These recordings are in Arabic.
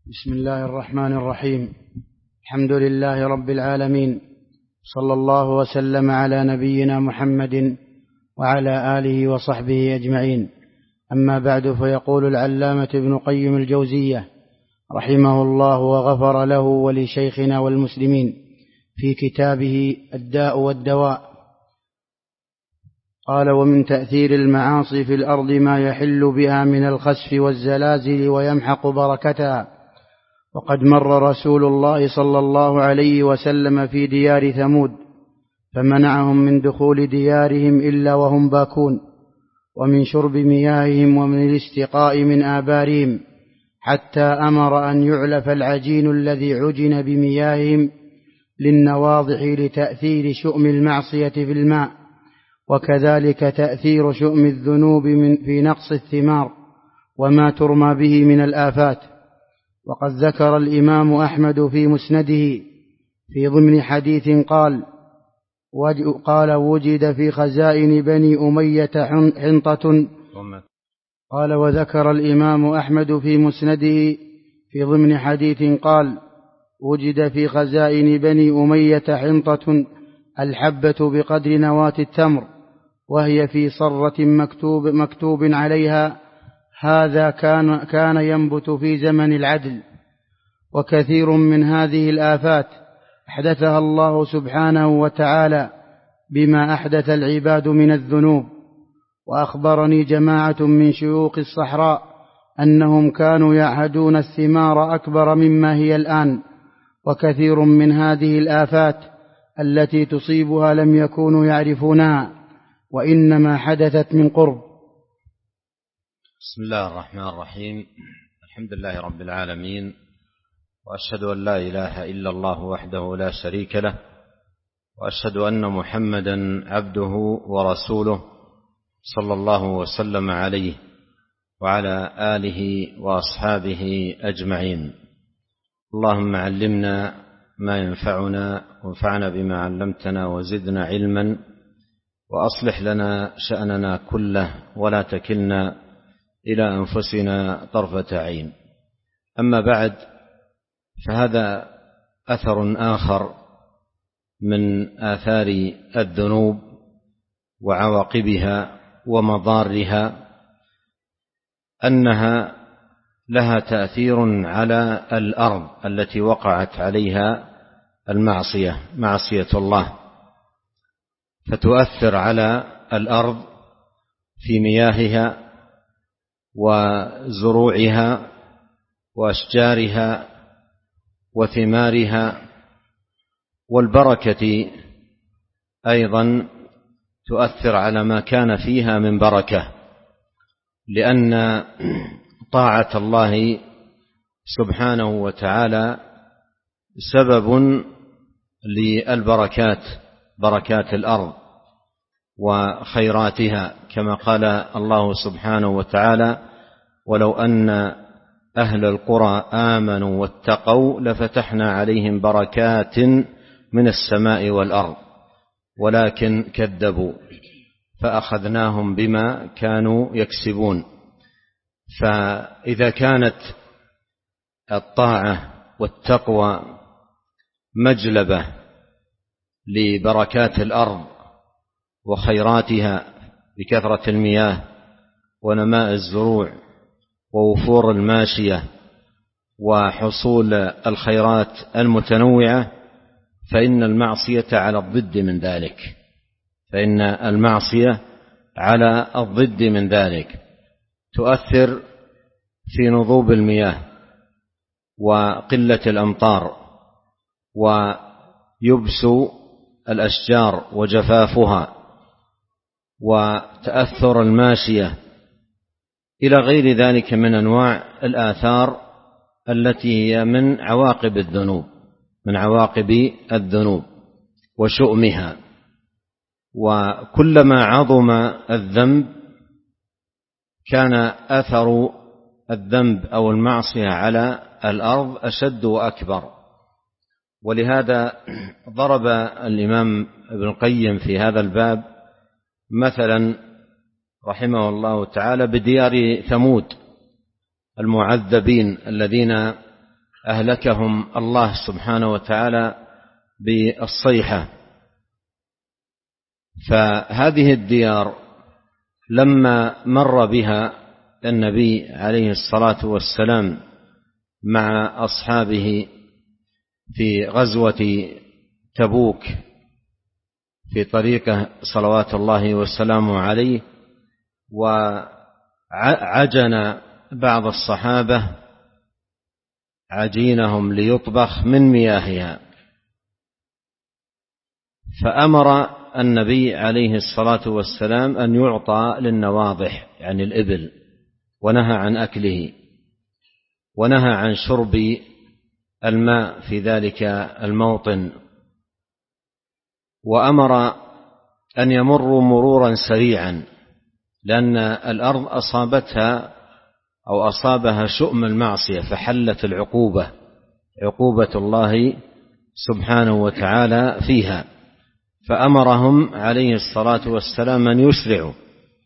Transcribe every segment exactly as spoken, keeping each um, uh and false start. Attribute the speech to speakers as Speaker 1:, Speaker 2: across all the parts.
Speaker 1: بسم الله الرحمن الرحيم. الحمد لله رب العالمين، صلى الله وسلم على نبينا محمد وعلى آله وصحبه أجمعين. أما بعد، فيقول العلامة ابن قيم الجوزية رحمه الله وغفر له ولشيخنا والمسلمين في كتابه الداء والدواء، قال: ومن تأثير المعاصي في الأرض ما يحل بها من الخسف والزلازل ويمحق بركتها. وقد مر رسول الله صلى الله عليه وسلم في ديار ثمود فمنعهم من دخول ديارهم إلا وهم باكون، ومن شرب مياههم، ومن الاستقاء من آبارهم، حتى أمر أن يعلف العجين الذي عجن بمياههم للنواضح لتأثير شؤم المعصية في الماء، وكذلك تأثير شؤم الذنوب من في نقص الثمار وما ترمى به من الآفات. وقد ذكر الإمام أحمد في مسنده في ضمن حديث قال قال وجد في خزائن بني أمية حنطة قال وذكر الإمام أحمد في مسنده في ضمن حديث قال وجد في خزائن بني أمية حنطة الحبة بقدر نواة التمر، وهي في صرة مكتوب, مكتوب عليها: هذا كان, كان ينبت في زمن العدل. وكثير من هذه الآفات أحدثها الله سبحانه وتعالى بما أحدث العباد من الذنوب. وأخبرني جماعة من شيوخ الصحراء أنهم كانوا يعهدون الثمار أكبر مما هي الآن، وكثير من هذه الآفات التي تصيبها لم يكونوا يعرفونها، وإنما حدثت من قرب.
Speaker 2: بسم الله الرحمن الرحيم. الحمد لله رب العالمين، وأشهد أن لا إله إلا الله وحده لا شريك له، وأشهد أن محمدا عبده ورسوله صلى الله وسلم عليه وعلى آله وأصحابه أجمعين. اللهم علمنا ما ينفعنا، وانفعنا بما علمتنا، وزدنا علما، وأصلح لنا شأننا كله، ولا تكلنا إلى أنفسنا طرفة عين. أما بعد، فهذا أثر آخر من آثار الذنوب وعواقبها ومضارها، أنها لها تأثير على الأرض التي وقعت عليها المعصية، معصية الله، فتؤثر على الأرض في مياهها وزروعها وأشجارها وثمارها، والبركة أيضا تؤثر على ما كان فيها من بركة، لأن طاعة الله سبحانه وتعالى سبب للبركات، بركات الأرض وخيراتها، كما قال الله سبحانه وتعالى: ولو أن أهل القرى آمنوا واتقوا لفتحنا عليهم بركات من السماء والأرض ولكن كذبوا فأخذناهم بما كانوا يكسبون. فإذا كانت الطاعة والتقوى مجلبة لبركات الأرض وخيراتها بكثرة المياه ونماء الزروع ووفور الماشية وحصول الخيرات المتنوعة، فإن المعصية على الضد من ذلك، فإن المعصية على الضد من ذلك تؤثر في نضوب المياه وقلة الأمطار ويبس الأشجار وجفافها وتأثر الماشية إلى غير ذلك من أنواع الآثار التي هي من عواقب الذنوب، من عواقب الذنوب وشؤمها. وكلما عظم الذنب كان أثر الذنب أو المعصية على الأرض أشد وأكبر. ولهذا ضرب الإمام ابن القيم في هذا الباب مثلا رحمه الله تعالى بديار ثمود المعذبين الذين أهلكهم الله سبحانه وتعالى بالصيحة. فهذه الديار لما مر بها النبي عليه الصلاة والسلام مع أصحابه في غزوة تبوك في طريقه صلوات الله وسلامه عليه، وعجن بعض الصحابة عجينهم ليطبخ من مياهها، فأمر النبي عليه الصلاة والسلام أن يعطى للنواضح يعني الإبل، ونهى عن أكله، ونهى عن شرب الماء في ذلك الموطن، وأمر أن يمروا مرورا سريعا، لأن الأرض أصابتها أو أصابها شؤم المعصية، فحلت العقوبة عقوبة الله سبحانه وتعالى فيها. فأمرهم عليه الصلاة والسلام أن يسرعوا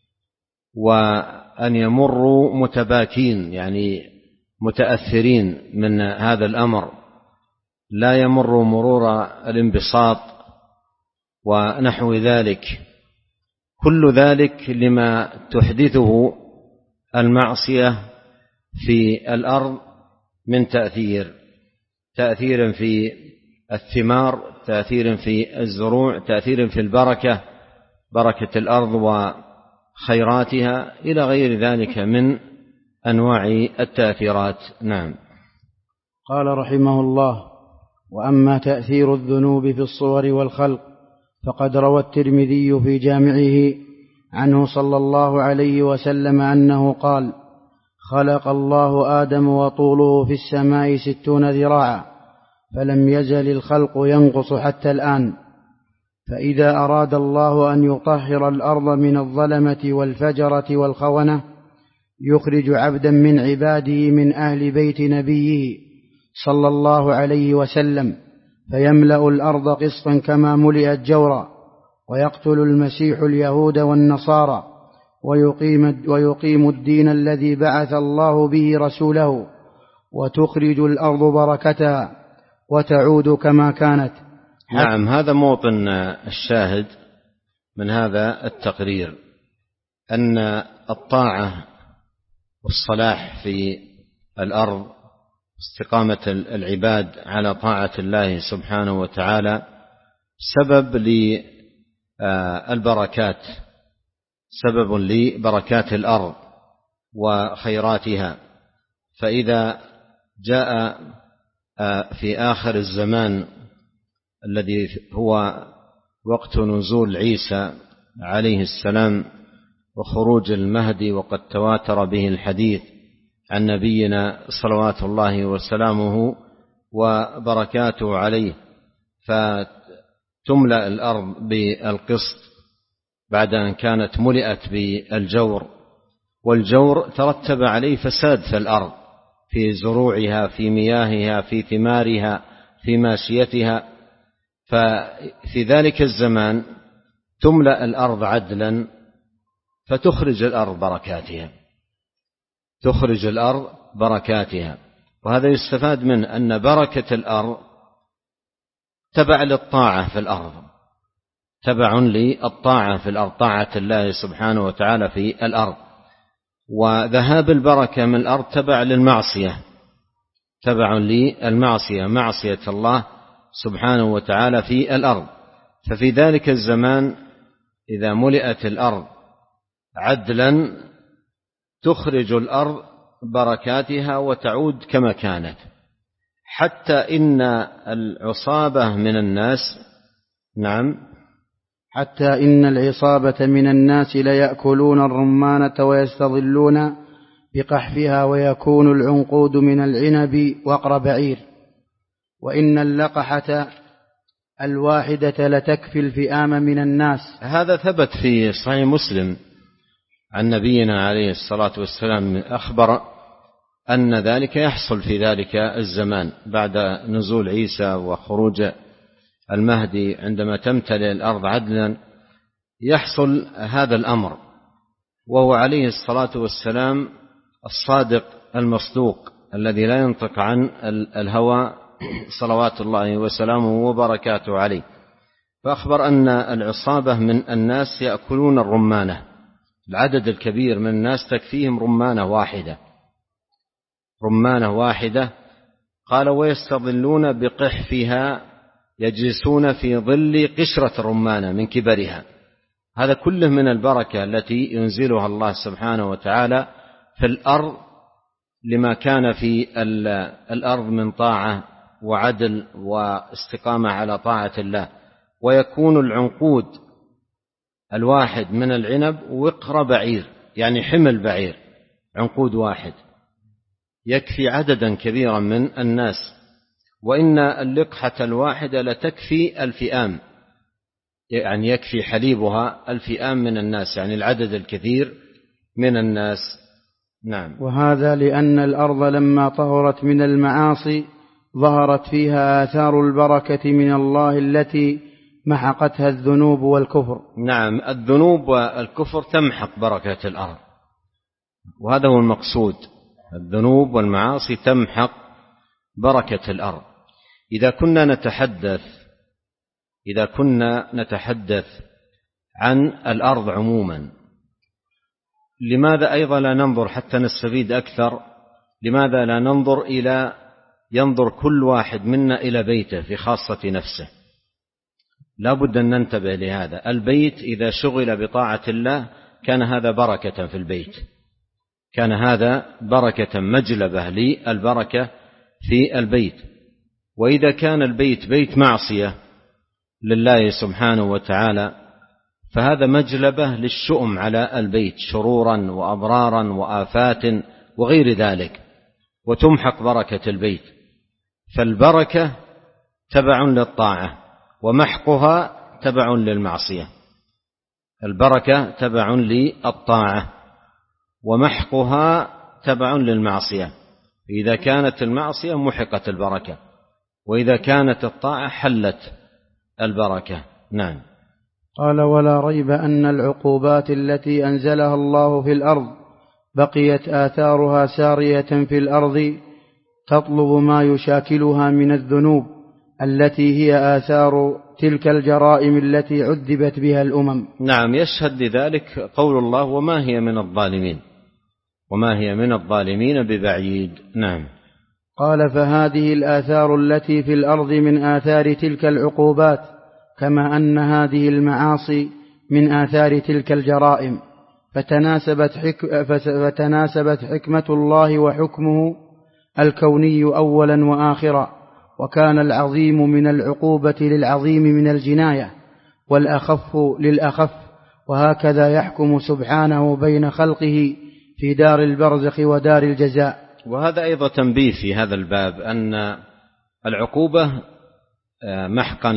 Speaker 2: وأن يمروا متباكين يعني متأثرين من هذا الأمر، لا يمروا مرور الانبساط ونحو ذلك. كل ذلك لما تحدثه المعصية في الأرض من تأثير تأثير في الثمار، تأثير في الزروع، تأثير في البركة بركة الأرض وخيراتها إلى غير ذلك من أنواع التأثيرات. نعم.
Speaker 1: قال رحمه الله: وأما تأثير الذنوب في الصور والخلق فقد روى الترمذي في جامعه عنه صلى الله عليه وسلم أنه قال: خلق الله آدم وطوله في السماء ستون ذراعا، فلم يزل الخلق ينقص حتى الآن. فإذا أراد الله أن يطهر الأرض من الظلمة والفجرة والخونة يخرج عبدا من عباده من أهل بيت نبيه صلى الله عليه وسلم فيملأ الأرض قسطا كما ملئت جورا، ويقتل المسيح اليهود والنصارى ويقيم, ويقيم الدين الذي بعث الله به رسوله، وتخرج الأرض بركتها وتعود كما كانت.
Speaker 2: نعم، هذا موطن الشاهد من هذا التقرير، أن الطاعة والصلاح في الأرض، استقامة العباد على طاعة الله سبحانه وتعالى سبب للبركات، سبب لبركات الأرض وخيراتها. فإذا جاء في آخر الزمان الذي هو وقت نزول عيسى عليه السلام وخروج المهدي، وقد تواتر به الحديث عن نبينا صلوات الله وسلامه وبركاته عليه، فتملأ الأرض بالقسط بعد أن كانت ملئت بالجور، والجور ترتب عليه فساد في الأرض، في زروعها، في مياهها، في ثمارها، في ماشيتها. ففي ذلك الزمان تملأ الأرض عدلا فتخرج الأرض بركاتها، تخرج الأرض بركاتها. وهذا يستفاد من أن بركة الأرض تبع للطاعة في الأرض، تبع للطاعة في الأرض، طاعة الله سبحانه وتعالى في الأرض. وذهاب البركة من الأرض تبع للمعصية، تبع للمعصية، معصية الله سبحانه وتعالى في الأرض. ففي ذلك الزمان إذا ملئت الأرض عدلا تخرج الأرض بركاتها وتعود كما كانت، حتى إن العصابة من الناس نعم
Speaker 1: حتى إن العصابة من الناس ليأكلون الرمانة ويستظلون بقحفها، ويكون العنقود من العنب وقر بعير، وإن اللقحة الواحدة لتكفي الفئام من الناس.
Speaker 2: هذا ثبت في صحيح مسلم عن نبينا عليه الصلاة والسلام، أخبر أن ذلك يحصل في ذلك الزمان بعد نزول عيسى وخروج المهدي، عندما تمتلئ الأرض عدلا يحصل هذا الأمر. وهو عليه الصلاة والسلام الصادق المصدوق الذي لا ينطق عن الهوى صلوات الله وسلامه وبركاته عليه، فأخبر أن العصابة من الناس يأكلون الرمانة، العدد الكبير من الناس تكفيهم رمانة واحدة رمانة واحدة قال ويستظلون بقحفها، يجلسون في ظل قشرة الرمانة من كبرها. هذا كله من البركة التي ينزلها الله سبحانه وتعالى في الأرض لما كان في الأرض من طاعة وعدل واستقامة على طاعة الله. ويكون العنقود الواحد من العنب وقر بعير، يعني حمل بعير، عنقود واحد يكفي عددا كبيرا من الناس. وإن اللقحة الواحدة لتكفي الفئام، يعني يكفي حليبها الفئام من الناس، يعني العدد الكثير من الناس. نعم.
Speaker 1: وهذا لأن الأرض لما طهرت من المعاصي ظهرت فيها آثار البركة من الله التي محقتها الذنوب والكفر.
Speaker 2: نعم، الذنوب والكفر تمحق بركة الأرض، وهذا هو المقصود، الذنوب والمعاصي تمحق بركة الأرض. إذا كنا نتحدث إذا كنا نتحدث عن الأرض عموما، لماذا أيضا لا ننظر حتى نستفيد أكثر؟ لماذا لا ننظر إلى ينظر كل واحد منا إلى بيته في خاصة نفسه؟ لا بد أن ننتبه لهذا. البيت إذا شغل بطاعة الله كان هذا بركة في البيت، كان هذا بركة مجلبة للبركة في البيت. وإذا كان البيت بيت معصية لله سبحانه وتعالى فهذا مجلبة للشؤم على البيت، شرورا وأضرارا وآفات وغير ذلك، وتمحق بركة البيت. فالبركة تبع للطاعة ومحقها تبع للمعصية. البركة تبع للطاعة ومحقها تبع للمعصية. إذا كانت المعصية محقت البركة، وإذا كانت الطاعة حلت البركة. نعم.
Speaker 1: قال ولا ريب أن العقوبات التي أنزلها الله في الأرض بقيت آثارها سارية في الأرض تطلب ما يشاكلها من الذنوب التي هي آثار تلك الجرائم التي عذبت بها الأمم.
Speaker 2: نعم، يشهد لذلك قول الله وما هي من الظالمين وما هي من الظالمين ببعيد. نعم.
Speaker 1: قال فهذه الآثار التي في الأرض من آثار تلك العقوبات، كما أن هذه المعاصي من آثار تلك الجرائم، فتناسبت, حك... فتناسبت حكمة الله وحكمه الكوني أولا وآخرا، وكان العظيم من العقوبة للعظيم من الجناية، والأخف للأخف، وهكذا يحكم سبحانه بين خلقه في دار البرزخ ودار الجزاء.
Speaker 2: وهذا أيضا تنبيه في هذا الباب أن العقوبة محقا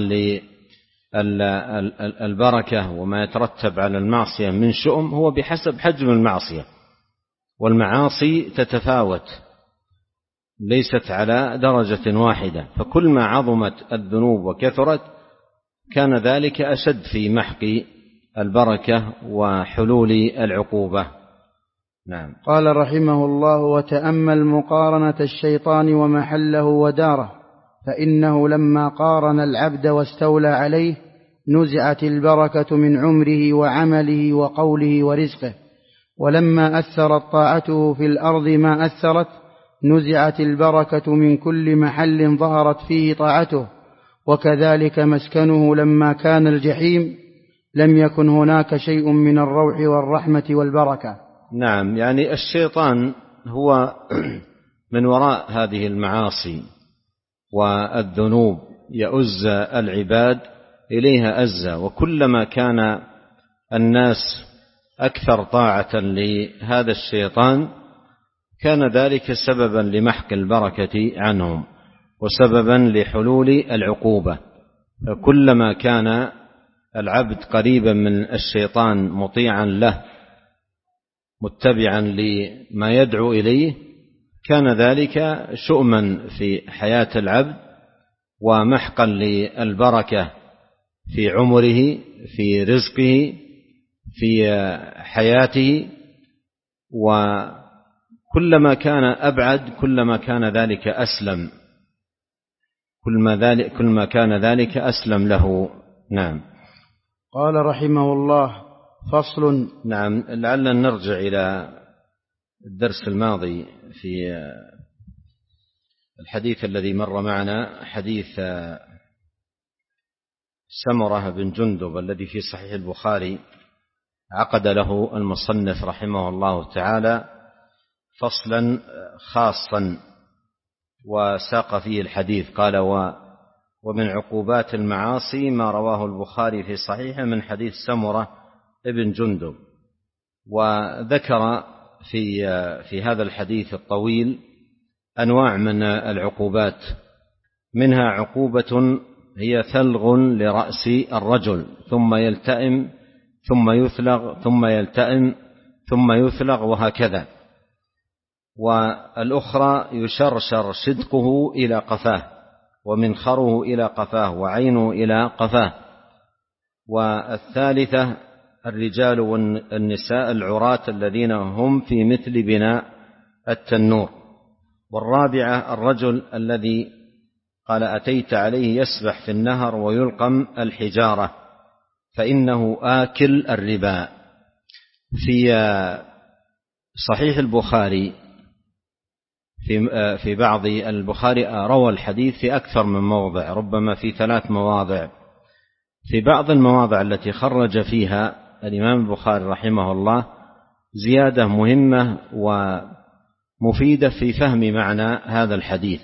Speaker 2: للبركة وما يترتب على المعصية من شؤم هو بحسب حجم المعصية، والمعاصي تتفاوت ليست على درجة واحدة، فكل ما عظمت الذنوب وكثرت كان ذلك أشد في محق البركة وحلول العقوبة. نعم.
Speaker 1: قال رحمه الله وتأمل مقارنة الشيطان ومحله وداره، فإنه لما قارن العبد واستولى عليه نزعت البركة من عمره وعمله وقوله ورزقه، ولما أثرت طاعته في الأرض ما أثرت نزعت البركة من كل محل ظهرت فيه طاعته، وكذلك مسكنه لما كان الجحيم لم يكن هناك شيء من الروح والرحمة والبركة.
Speaker 2: نعم، يعني الشيطان هو من وراء هذه المعاصي والذنوب يؤز العباد إليها أزا، وكلما كان الناس أكثر طاعة لهذا الشيطان كان ذلك سببا لمحق البركة عنهم وسببا لحلول العقوبة. فكلما كان العبد قريبا من الشيطان مطيعا له متبعا لما يدعو إليه كان ذلك شؤما في حياة العبد ومحقا للبركة في عمره، في رزقه، في حياته، كلما كان أبعد كلما كان ذلك أسلم، كلما ذلك كلما كان ذلك أسلم له. نعم.
Speaker 1: قال رحمه الله: فصل.
Speaker 2: نعم. لعلنا نرجع إلى الدرس الماضي في الحديث الذي مر معنا، حديث سمرة بن جندب الذي في صحيح البخاري. عقد له المصنف رحمه الله تعالى فصلا خاصا وساق فيه الحديث. قال: ومن عقوبات المعاصي ما رواه البخاري في صحيحه من حديث سمرة بن جندب. وذكر في في هذا الحديث الطويل أنواع من العقوبات، منها عقوبة هي ثلغ لرأس الرجل ثم يلتئم ثم يثلغ ثم يلتئم ثم يثلغ وهكذا. والأخرى يشرشر شدقه إلى قفاه ومنخره إلى قفاه وعينه إلى قفاه. والثالثة الرجال والنساء العراة الذين هم في مثل بناء التنور. والرابعة الرجل الذي قال: أتيت عليه يسبح في النهر ويلقم الحجارة فإنه آكل الربا. في صحيح البخاري في في بعض البخاري روى الحديث في أكثر من موضع، ربما في ثلاث مواضع. في بعض المواضع التي خرج فيها الإمام البخاري رحمه الله زيادة مهمة ومفيدة في فهم معنى هذا الحديث.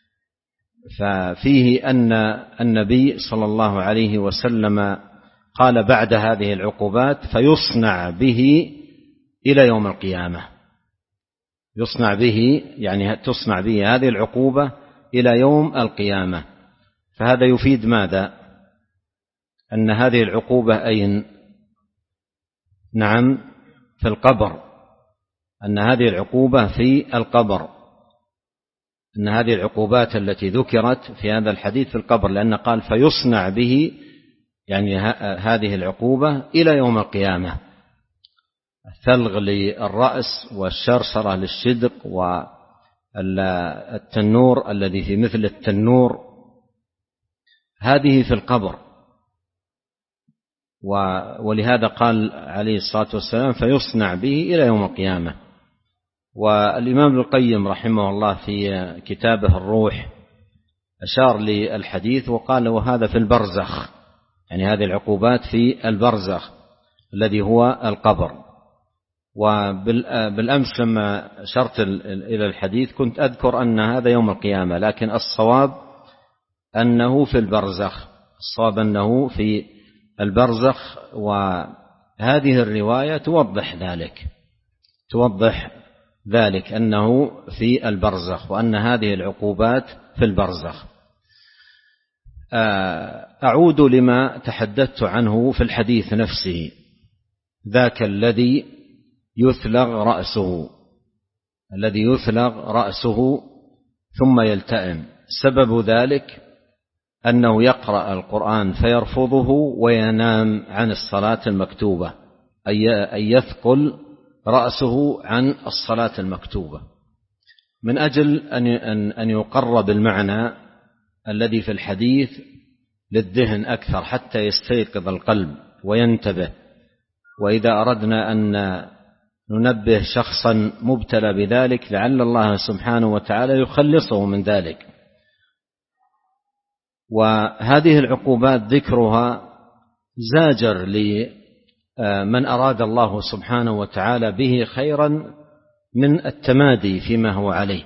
Speaker 2: ففيه أن النبي صلى الله عليه وسلم قال بعد هذه العقوبات: فيصنع به إلى يوم القيامة. يصنع به يعني تصنع به هذه العقوبة إلى يوم القيامة. فهذا يفيد ماذا؟ أن هذه العقوبة أين؟ نعم، في القبر. أن هذه العقوبة في القبر، أن هذه العقوبات التي ذكرت في هذا الحديث في القبر، لأن قال: فيصنع به يعني هذه العقوبة إلى يوم القيامة. الثلغ للرأس والشرشرة للشدق والتنور الذي في مثل التنور، هذه في القبر. ولهذا قال عليه الصلاة والسلام: فيصنع به إلى يوم القيامة. والإمام ابن القيم رحمه الله في كتابه الروح أشار للحديث وقال: وهذا في البرزخ، يعني هذه العقوبات في البرزخ الذي هو القبر. وبالأمس لما أشرت إلى الحديث كنت أذكر أن هذا يوم القيامة، لكن الصواب أنه في البرزخ، الصواب أنه في البرزخ. وهذه الرواية توضح ذلك، توضح ذلك أنه في البرزخ، وأن هذه العقوبات في البرزخ. أعود لما تحدثت عنه في الحديث نفسه: ذاك الذي يثلغ رأسه، الذي يثلغ رأسه ثم يلتئم. سبب ذلك أنه يقرأ القرآن فيرفضه وينام عن الصلاة المكتوبة، أي يثقل رأسه عن الصلاة المكتوبة. من أجل أن يقرب المعنى الذي في الحديث للذهن أكثر حتى يستيقظ القلب وينتبه. وإذا أردنا أن ننبه شخصا مبتلى بذلك لعل الله سبحانه وتعالى يخلصه من ذلك. وهذه العقوبات ذكرها زاجر لمن أراد الله سبحانه وتعالى به خيرا من التمادي فيما هو عليه.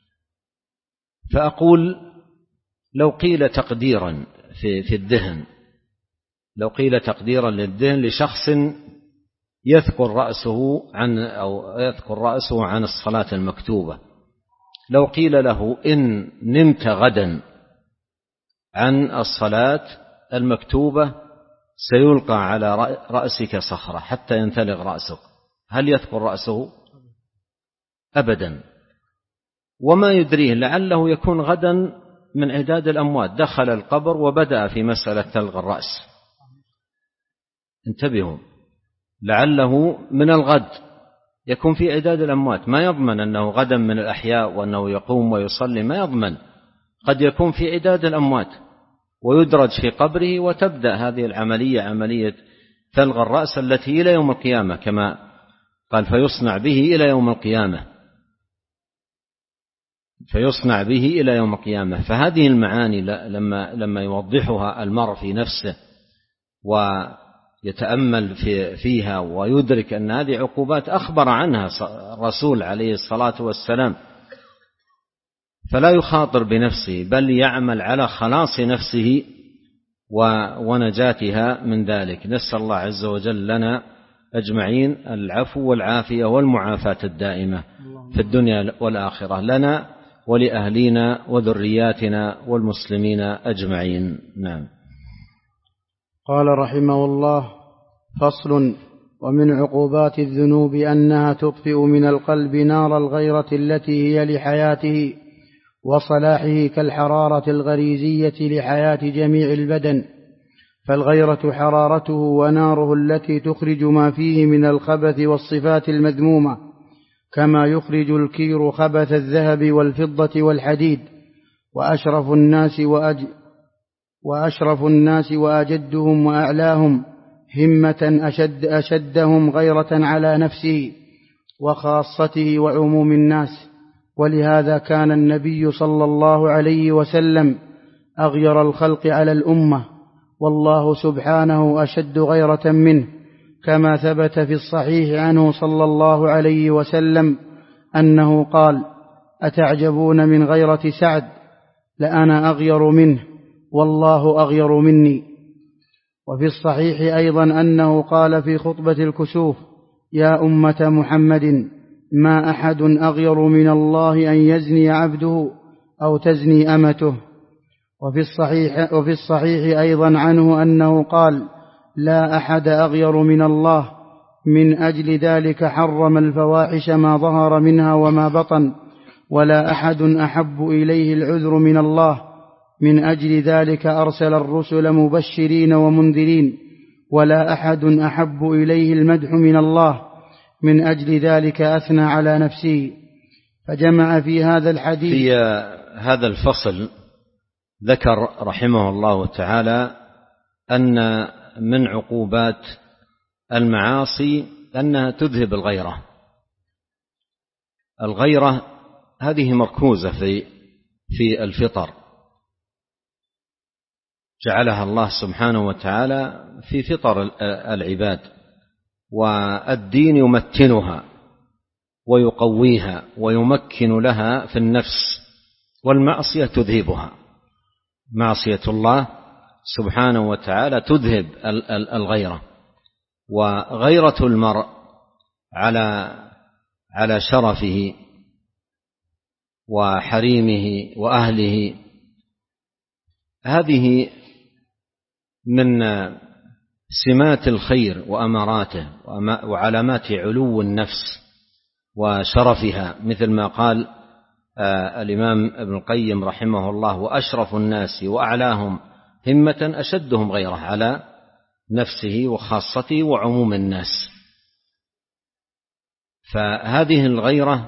Speaker 2: فأقول: لو قيل تقديرا في, في الذهن، لو قيل تقديرا للذهن لشخص يذكر رأسه عن أو يذكر رأسه عن الصلاة المكتوبة، لو قيل له: إن نمت غدا عن الصلاة المكتوبة سيلقى على رأسك صخرة حتى ينثلغ رأسك، هل يذكر رأسه؟ أبدا. وما يدريه لعله يكون غدا من عداد الأموات، دخل القبر وبدأ في مسألة ثلغ الرأس. انتبهوا، لعله من الغد يكون في عداد الأموات، ما يضمن أنه غدا من الأحياء وأنه يقوم ويصلي، ما يضمن، قد يكون في عداد الأموات ويدرج في قبره، وتبدأ هذه العملية عملية ثلغ الرأس التي إلى يوم القيامة كما قال فيصنع به إلى يوم القيامة فيصنع به إلى يوم القيامة. فهذه المعاني لما لما يوضحها المرء في نفسه ويتأمل في فيها ويدرك أن هذه عقوبات أخبر عنها الرسول عليه الصلاة والسلام، فلا يخاطر بنفسه بل يعمل على خلاص نفسه ونجاتها من ذلك. نسأل الله عز وجل لنا أجمعين العفو والعافية والمعافاة الدائمة في الدنيا والآخرة لنا ولأهلنا وذرياتنا والمسلمين أجمعين. نعم.
Speaker 1: قال رحمه الله: فصل: ومن عقوبات الذنوب أنها تطفئ من القلب نار الغيرة التي هي لحياته وصلاحه كالحرارة الغريزية لحياة جميع البدن، فالغيرة حرارته وناره التي تخرج ما فيه من الخبث والصفات المذمومة، كما يخرج الكير خبث الذهب والفضة والحديد. وأشرف الناس وأج وأشرف الناس وأجدهم وأعلاهم همة أشد أشدهم غيرة على نفسه وخاصته وعموم الناس. ولهذا كان النبي صلى الله عليه وسلم أغير الخلق على الأمة، والله سبحانه أشد غيرة منه، كما ثبت في الصحيح عنه صلى الله عليه وسلم أنه قال: أتعجبون من غيرة سعد؟ لأنا أغير منه والله أغير مني. وفي الصحيح أيضا أنه قال في خطبة الكسوف: يا أمة محمد، ما أحد أغير من الله أن يزني عبده أو تزني أمته. وفي الصحيح, وفي الصحيح أيضا عنه أنه قال: لا أحد أغير من الله، من أجل ذلك حرم الفواحش ما ظهر منها وما بطن، ولا أحد أحب إليه العذر من الله، من أجل ذلك أرسل الرسل مبشرين ومنذرين، ولا أحد أحب إليه المدح من الله، من أجل ذلك أثنى على نفسه. فجمع في هذا الحديث
Speaker 2: في هذا الفصل ذكر رحمه الله تعالى أن من عقوبات المعاصي أنها تذهب الغيرة. الغيرة هذه مركوزة في في الفطر، جعلها الله سبحانه وتعالى في فطر العباد، والدين يمتنها ويقويها ويمكن لها في النفس، والمعصية تذهبها. معصية الله سبحانه وتعالى تذهب الغيرة. وغيرة المرء على على شرفه وحريمه وأهله هذه من سمات الخير وأماراته وعلامات علو النفس وشرفها، مثل ما قال آه الإمام ابن القيم رحمه الله: وأشرف الناس وأعلاهم همة أشدهم غيره على نفسه وخاصته وعموم الناس. فهذه الغيرة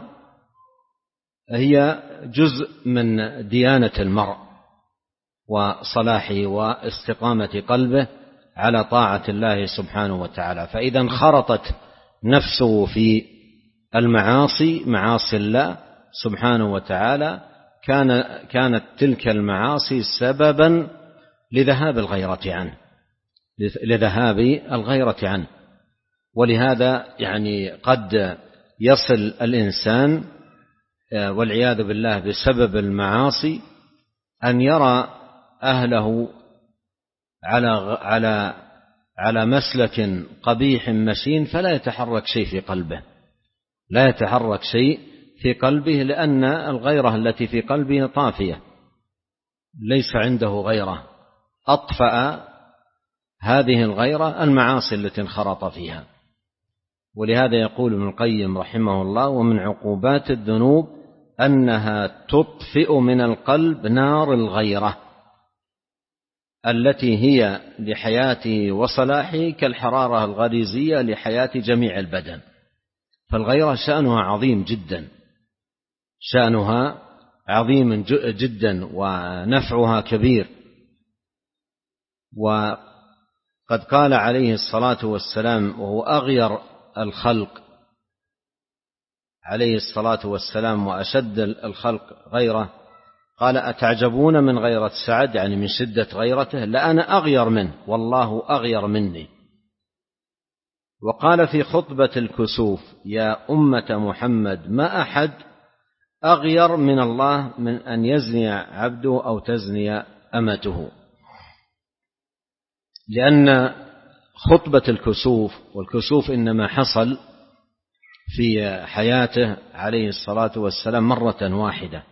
Speaker 2: هي جزء من ديانة المرء وصلاحه واستقامة قلبه على طاعة الله سبحانه وتعالى. فإذا انخرطت نفسه في المعاصي، معاصي الله سبحانه وتعالى، كان كانت تلك المعاصي سببا لذهاب الغيرة عنه لذهاب الغيرة عنه ولهذا يعني قد يصل الإنسان والعياذ بالله بسبب المعاصي أن يرى أهله على على على مسلك قبيح مشين، فلا يتحرك شيء في قلبه لا يتحرك شيء في قلبه لأن الغيرة التي في قلبه طافية، ليس عنده غيرة. أطفأ هذه الغيرة المعاصي التي انخرط فيها. ولهذا يقول ابن القيم رحمه الله: ومن عقوبات الذنوب أنها تطفئ من القلب نار الغيرة التي هي لحياته وصلاحه كالحرارة الغريزية لحياة جميع البدن. فالغيرة شأنها عظيم جدا، شأنها عظيم جدا ونفعها كبير. وقد قال عليه الصلاة والسلام وهو أغير الخلق عليه الصلاة والسلام وأشد الخلق غيرة، قال: أتعجبون من غيرة سعد، يعني من شدة غيرته، لأنا أغير منه والله أغير مني. وقال في خطبة الكسوف: يا أمة محمد ما أحد أغير من الله من أن يزني عبده أو تزني أمته. لأن خطبة الكسوف، والكسوف إنما حصل في حياته عليه الصلاة والسلام مرة واحدة،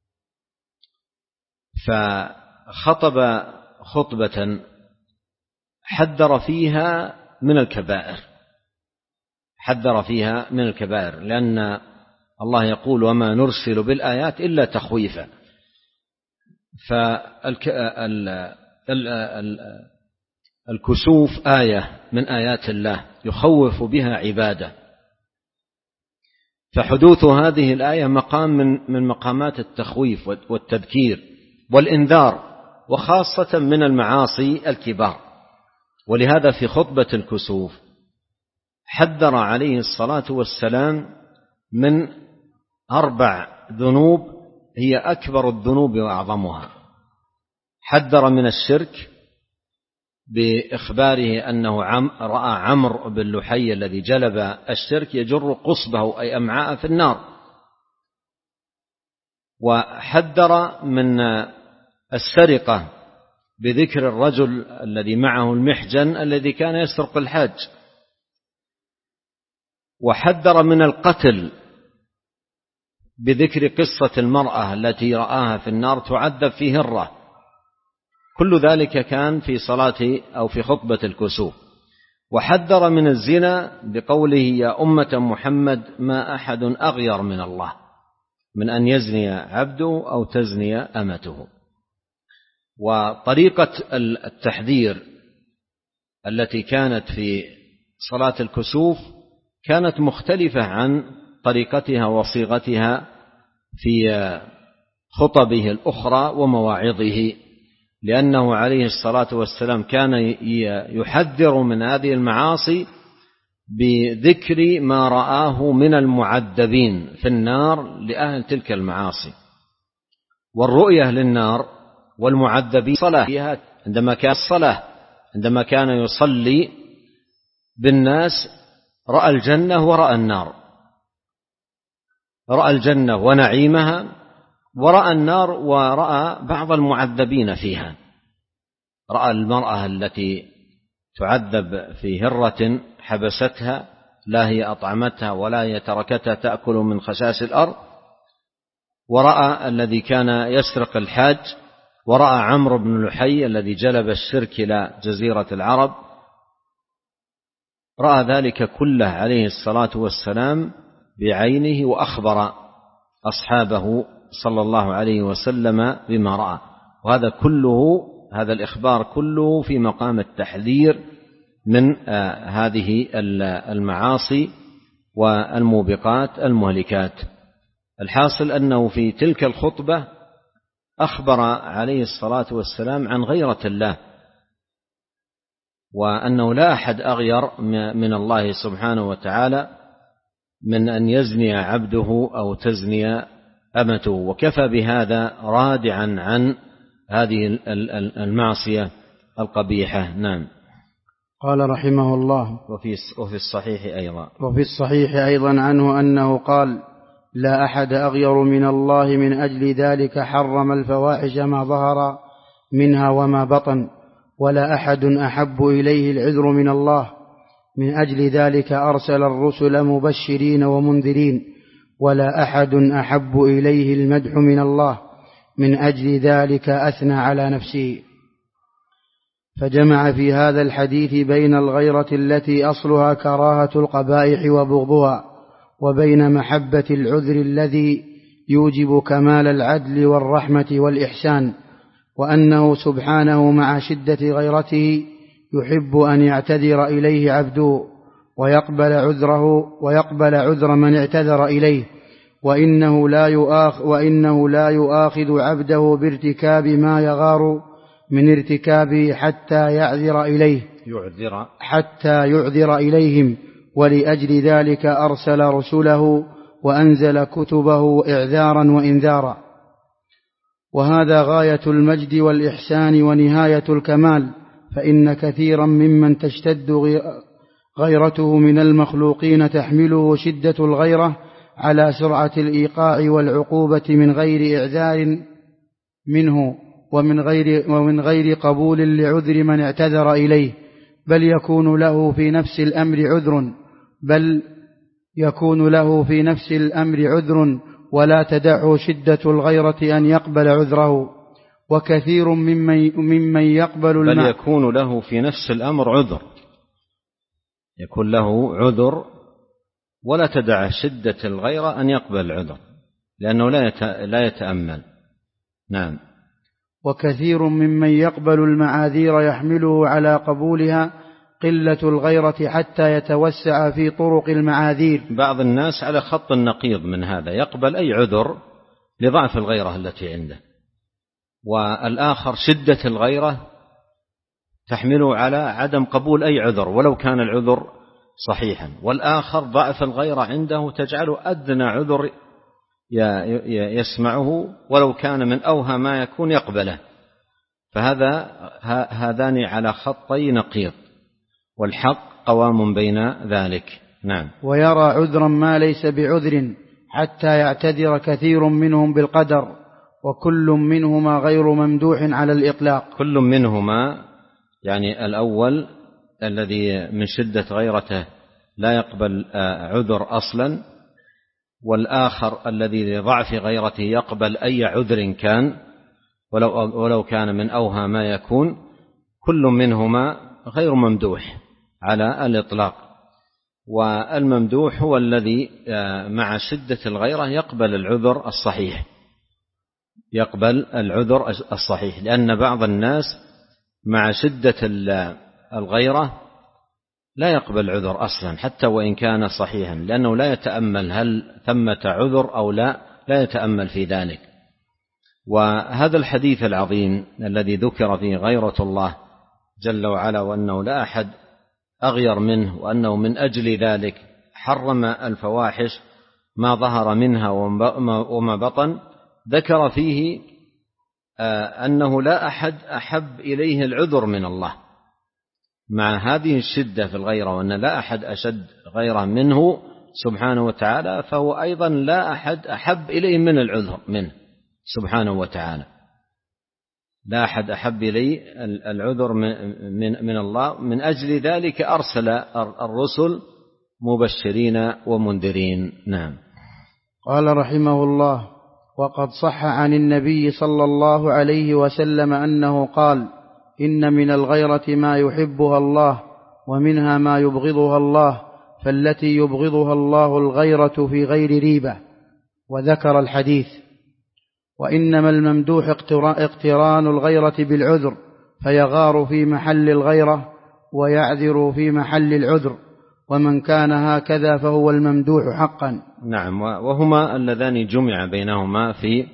Speaker 2: فخطب خطبة حذر فيها من الكبائر، حذر فيها من الكبائر، لأن الله يقول: وما نرسل بالآيات إلا تخويفا. فالكسوف آية من آيات الله يخوف بها عباده، فحدوث هذه الآية مقام من من مقامات التخويف والتذكير والإنذار، وخاصة من المعاصي الكبار. ولهذا في خطبة الكسوف حذر عليه الصلاة والسلام من أربع ذنوب هي أكبر الذنوب وأعظمها. حذر من الشرك بإخباره أنه رأى عمرو بن لحي الذي جلب الشرك يجر قصبه أي أمعاء في النار. وحذر من السرقة بذكر الرجل الذي معه المحجن الذي كان يسرق الحاج. وحذر من القتل بذكر قصة المرأة التي رآها في النار تعذب في هرة. كل ذلك كان في صلاة أو في خطبة الكسوف. وحذر من الزنا بقوله: يا أمة محمد ما أحد أغير من الله من أن يزني عبده أو تزني أمته. وطريقة التحذير التي كانت في صلاة الكسوف كانت مختلفة عن طريقتها وصيغتها في خطبه الأخرى ومواعظه، لأنه عليه الصلاة والسلام كان يحذر من هذه المعاصي بذكر ما رآه من المعذبين في النار لأهل تلك المعاصي. والرؤية للنار والمعذبين صلاة فيها عندما كان الصلاة عندما كان يصلي بالناس رأى الجنة ورأى النار، رأى الجنة ونعيمها، ورأى النار ورأى بعض المعذبين فيها. رأى المرأة التي تعذب في هرة حبستها، لا هي أطعمتها ولا هي تركتها تأكل من خشاش الأرض، ورأى الذي كان يسرق الحاج، ورأى عمرو بن لحي الذي جلب الشرك إلى جزيرة العرب. رأى ذلك كله عليه الصلاة والسلام بعينه، وأخبر أصحابه صلى الله عليه وسلم بما رأى. وهذا كله هذا الإخبار كله في مقام التحذير من هذه المعاصي والموبقات المهلكات. الحاصل أنه في تلك الخطبة أخبر عليه الصلاة والسلام عن غيرة الله، وأنه لا أحد أغير من الله سبحانه وتعالى من أن يزني عبده أو تزني أمته، وكفى بهذا رادعا عن هذه المعصية القبيحة. نعم.
Speaker 1: قال رحمه الله:
Speaker 2: وفي وفي الصحيح أيضا
Speaker 1: وفي الصحيح أيضا عنه أنه قال: لا أحد أغير من الله، من أجل ذلك حرم الفواحش ما ظهر منها وما بطن، ولا أحد أحب إليه العذر من الله، من أجل ذلك أرسل الرسل مبشرين ومنذرين، ولا أحد أحب إليه المدح من الله، من أجل ذلك أثنى على نفسه. فجمع في هذا الحديث بين الغيرة التي أصلها كراهة القبائح وبغضها، وبين محبة العذر الذي يوجب كمال العدل والرحمة والإحسان، وأنه سبحانه مع شدة غيرته يحب أن يعتذر إليه عبده ويقبل عذره ويقبل عذر من اعتذر إليه، وإنه لا يؤاخ وإنه لا يؤاخذ عبده بارتكاب ما يغار من ارتكابه حتى يعذر إليه
Speaker 2: يعذر
Speaker 1: حتى يعذر إليهم، ولأجل ذلك أرسل رسله وأنزل كتبه إعذارا وإنذارا. وهذا غاية المجد والإحسان ونهاية الكمال، فإن كثيرا ممن تشتد غيرته من المخلوقين تحمله شدة الغيرة على سرعة الإيقاع والعقوبة من غير إعذار منه ومن غير, ومن غير قبول لعذر من اعتذر إليه، بل يكون له في نفس الأمر عذر بل يكون له في نفس الأمر عذر ولا تدعه شدة الغيرة أن يقبل عذره. وكثير ممن, ممن يقبل
Speaker 2: بل يكون له في نفس الأمر عذر يكون له عذر ولا تدع شدة الغيرة أن يقبل العذر، لأنه لا يتأمل. نعم.
Speaker 1: وكثير ممن يقبل المعاذير يحمله على قبولها قلة الغيرة حتى يتوسع في طرق المعاذير.
Speaker 2: بعض الناس على خط النقيض من هذا، يقبل أي عذر لضعف الغيرة التي عنده، والآخر شدة الغيرة تحمله على عدم قبول أي عذر ولو كان العذر صحيحا، والآخر ضعف الغيرة عنده تجعله أدنى عذر يسمعه ولو كان من أوهى ما يكون يقبله. فهذا هذان على خطي نقيض، والحق قوام بين ذلك. نعم.
Speaker 1: ويرى عذرا ما ليس بعذر حتى يعتذر كثير منهم بالقدر، وكل منهما غير ممدوح على الإطلاق.
Speaker 2: كل منهما يعني الأول الذي من شدة غيرته لا يقبل عذر أصلا، والآخر الذي لضعف غيرته يقبل أي عذر كان ولو, ولو كان من أوهى ما يكون. كل منهما غير ممدوح على الإطلاق، والممدوح هو الذي مع شدة الغيرة يقبل العذر الصحيح يقبل العذر الصحيح لأن بعض الناس مع شدة الغيرة لا يقبل عذر أصلا حتى وإن كان صحيحا، لأنه لا يتأمل هل ثمة عذر أو لا لا يتأمل في ذلك. وهذا الحديث العظيم الذي ذكر فيه غيرة الله جل وعلا، وأنه لا أحد أغير منه، وأنه من أجل ذلك حرم الفواحش ما ظهر منها وما بطن، ذكر فيه أنه لا أحد أحب إليه العذر من الله مع هذه الشدة في الغيرة، وأن لا أحد أشد غيرة منه سبحانه وتعالى، فهو أيضا لا أحد أحب إليه من العذر منه سبحانه وتعالى. لا أحد أحب إليه العذر من, من الله، من أجل ذلك أرسل الرسل مبشرين ومنذرين. نعم.
Speaker 1: قال رحمه الله: وقد صح عن النبي صلى الله عليه وسلم أنه قال: إن من الغيرة ما يحبها الله ومنها ما يبغضها الله، فالتي يبغضها الله الغيرة في غير ريبة. وذكر الحديث. وإنما الممدوح اقتران الغيرة بالعذر، فيغار في محل الغيرة ويعذر في محل العذر، ومن كان هكذا فهو الممدوح حقا.
Speaker 2: نعم. وهما اللذان جمع بينهما في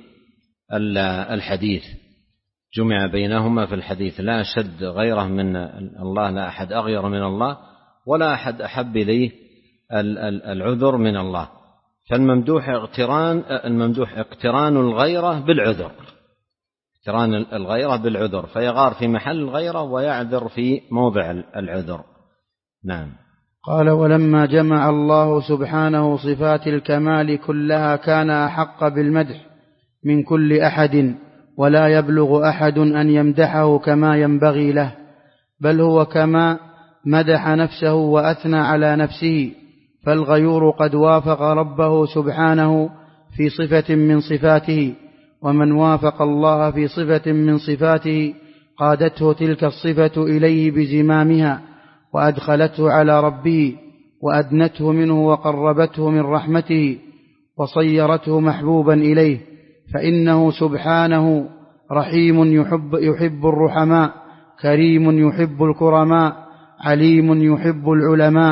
Speaker 2: الحديث جمع بينهما في الحديث لا أشد غيره من الله، لا أحد أغير من الله، ولا أحد أحب إليه العذر من الله. فالممدوح اقتران الممدوح اقتران الغيرة بالعذر اقتران الغيرة بالعذر، فيغار في محل الغيرة ويعذر في موضع العذر. نعم.
Speaker 1: قال: ولما جمع الله سبحانه صفات الكمال كلها كان أحق بالمدح من كل أحد، ولا يبلغ أحد أن يمدحه كما ينبغي له، بل هو كما مدح نفسه وأثنى على نفسه. فالغيور قد وافق ربه سبحانه في صفة من صفاته، ومن وافق الله في صفة من صفاته قادته تلك الصفة إليه بزمامها، وأدخلته على ربه، وأدنته منه، وقربته من رحمته، وصيرته محبوبا إليه. فإنه سبحانه رحيم يحب, يحب الرحماء، كريم يحب الكرماء، عليم يحب العلماء،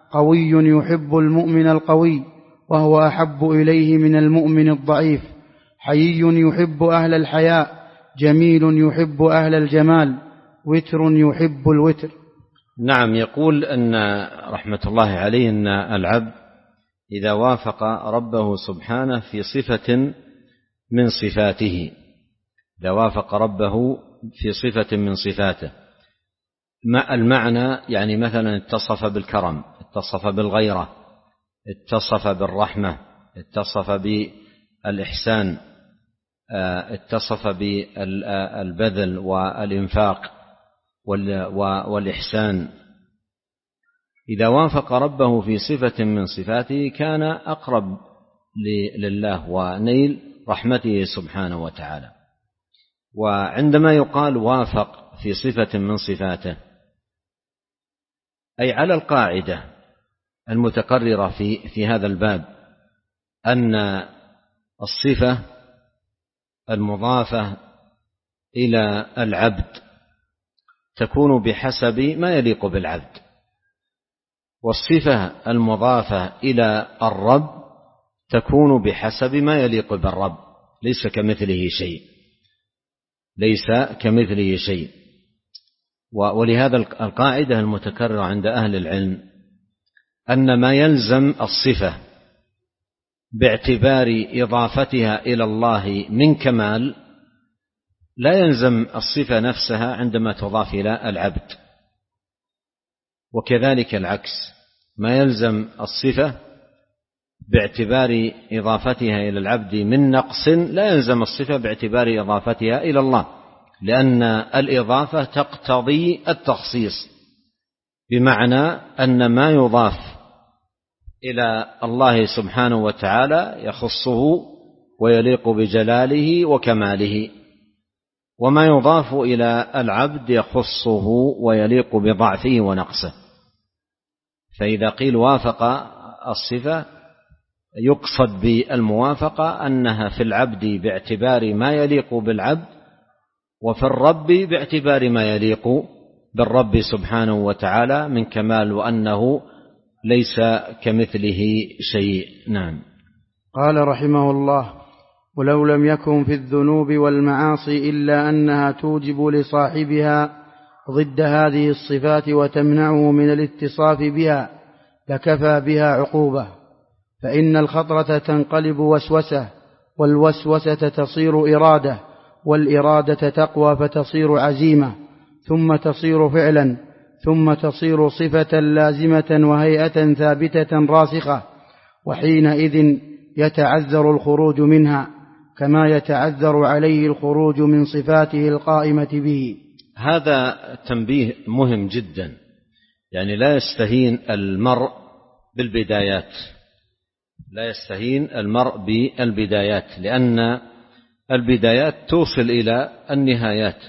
Speaker 1: قوي يحب المؤمن القوي وهو أحب إليه من المؤمن الضعيف، حيي يحب أهل الحياء، جميل يحب أهل الجمال، وتر يحب الوتر.
Speaker 2: نعم. يقول أن رحمة الله عليه أن العبد إذا وافق ربه سبحانه في صفة من صفاته، إذا وافق ربه في صفة من صفاته، ما المعنى؟ يعني مثلا اتصف بالكرم، اتصف بالغيرة، اتصف بالرحمة، اتصف بالإحسان، اتصف بالبذل والإنفاق والإحسان. إذا وافق ربه في صفة من صفاته كان أقرب لله ونيل رحمته سبحانه وتعالى. وعندما يقال وافق في صفة من صفاته أي على القاعدة المتقررة في في هذا الباب أن الصفة المضافة إلى العبد تكون بحسب ما يليق بالعبد، والصفة المضافة إلى الرب تكون بحسب ما يليق بالرب، ليس كمثله شيء، ليس كمثله شيء. ولهذا القاعدة المتكررة عند أهل العلم أن ما يلزم الصفة باعتبار إضافتها إلى الله من كمال لا يلزم الصفة نفسها عندما تضاف إلى العبد، وكذلك العكس، ما يلزم الصفة باعتبار إضافتها إلى العبد من نقص لا يلزم الصفة باعتبار إضافتها إلى الله، لأن الإضافة تقتضي التخصيص، بمعنى أن ما يضاف إلى الله سبحانه وتعالى يخصه ويليق بجلاله وكماله، وما يضاف إلى العبد يخصه ويليق بضعفه ونقصه. فإذا قيل وافق الصفة يقصد بالموافقة أنها في العبد باعتبار ما يليق بالعبد، وفي الرب باعتبار ما يليق بالرب سبحانه وتعالى من كمال، وأنه ليس كمثله شيء. نعم.
Speaker 1: قال رحمه الله: ولو لم يكن في الذنوب والمعاصي إلا أنها توجب لصاحبها ضد هذه الصفات وتمنعه من الاتصاف بها لكفى بها عقوبة، فإن الخطرة تنقلب وسوسة، والوسوسة تصير إرادة، والإرادة تقوى فتصير عزيمة، ثم تصير فعلا، ثم تصير صفة لازمة وهيئة ثابتة راسخة، وحينئذ يتعذر الخروج منها كما يتعذر عليه الخروج من صفاته القائمة به.
Speaker 2: هذا تنبيه مهم جدا، يعني لا يستهين المرء بالبدايات، لا يستهين المرء بالبدايات، لأن البدايات توصل إلى النهايات.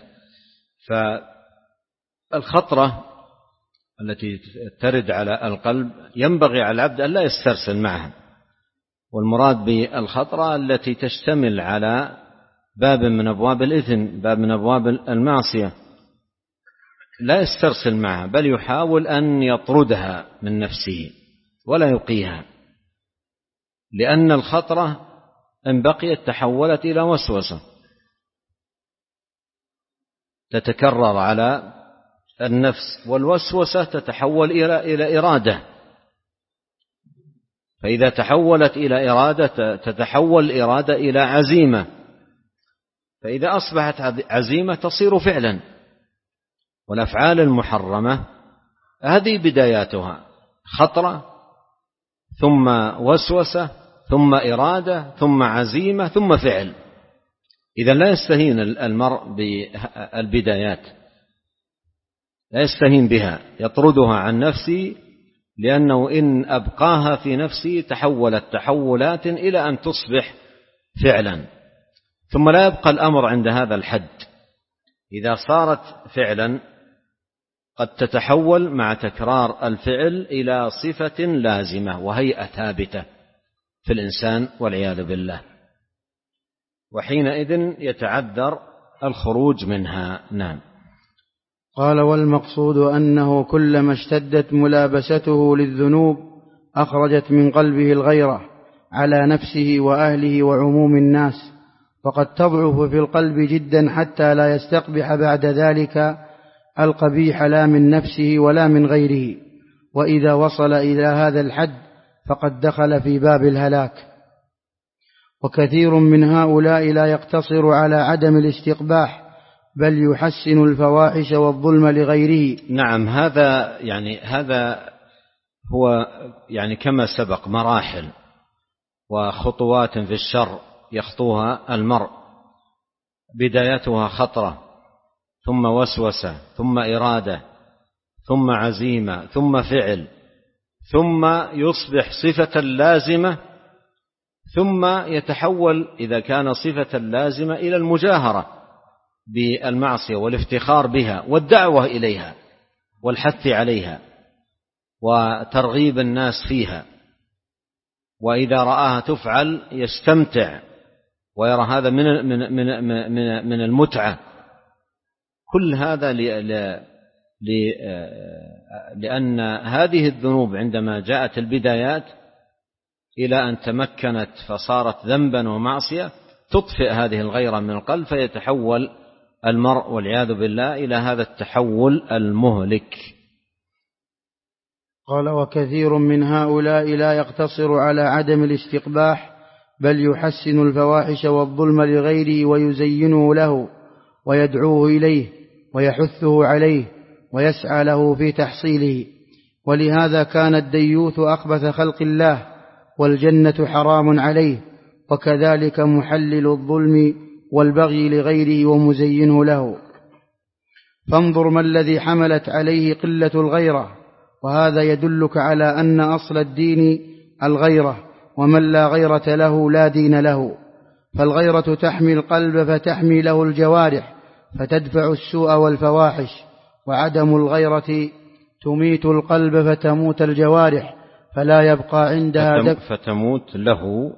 Speaker 2: فالخطرة التي ترد على القلب ينبغي على العبد أن لا يسترسل معها، والمراد بالخطرة التي تشتمل على باب من أبواب الإثم، باب من أبواب المعصية، لا يسترسل معها، بل يحاول أن يطردها من نفسه ولا يقيها، لأن الخطرة إن بقيت تحولت إلى وسوسة تتكرر على النفس، والوسوسة تتحول إلى إلى إرادة، فإذا تحولت إلى إرادة تتحول الإرادة إلى عزيمة، فإذا أصبحت عزيمة تصير فعلا. والأفعال المحرمة هذه بداياتها خطرة، ثم وسوسة، ثم إرادة، ثم عزيمة، ثم فعل. إذا لا يستهين المرء بالبدايات، لا يستهين بها، يطردها عن نفسه، لأنه إن أبقاها في نفسه تحولت تحولات إلى أن تصبح فعلا، ثم لا يبقى الأمر عند هذا الحد. إذا صارت فعلا قد تتحول مع تكرار الفعل إلى صفة لازمة وهيئة ثابتة في الإنسان والعياذ بالله، وحينئذ يتعذر الخروج منها. نعم.
Speaker 1: قال: والمقصود أنه كلما اشتدت ملابسته للذنوب أخرجت من قلبه الغيرة على نفسه وأهله وعموم الناس، فقد تضعف في القلب جدا حتى لا يستقبح بعد ذلك القبيح لا من نفسه ولا من غيره، وإذا وصل إلى هذا الحد فقد دخل في باب الهلاك. وكثير من هؤلاء لا يقتصر على عدم الاستقباح بل يحسن الفواحش والظلم لغيره.
Speaker 2: نعم، هذا يعني هذا هو يعني كما سبق مراحل وخطوات في الشر يخطوها المرء، بدايتها خطرة، ثم وسوسة، ثم إرادة، ثم عزيمة، ثم فعل، ثم يصبح صفة لازمة، ثم يتحول إذا كان صفة لازمة إلى المجاهرة بالمعصية والافتخار بها والدعوة إليها والحث عليها وترغيب الناس فيها، وإذا رآها تفعل يستمتع ويرى هذا من من من من من المتعة. كل هذا لأن هذه الذنوب عندما جاءت البدايات إلى أن تمكنت فصارت ذنبا ومعصية تطفئ هذه الغيرة من القلب، فيتحول المرء والعياذ بالله إلى هذا التحول المهلك.
Speaker 1: قال: وكثير من هؤلاء لا يقتصر على عدم الاستقباح بل يحسن الفواحش والظلم لغيره ويزينه له ويدعوه إليه ويحثه عليه ويسعى له في تحصيله، ولهذا كان الديوث أخبث خلق الله والجنة حرام عليه، وكذلك محلل الظلم والبغي لغيره ومزينه له. فانظر ما الذي حملت عليه قلة الغيرة، وهذا يدلك على أن أصل الدين الغيرة، ومن لا غيرة له لا دين له. فالغيرة تحمي القلب فتحمي له الجوارح فتدفع السوء والفواحش، وعدم الغيرة تميت القلب فتموت الجوارح فلا يبقى عندها
Speaker 2: فتم فتموت له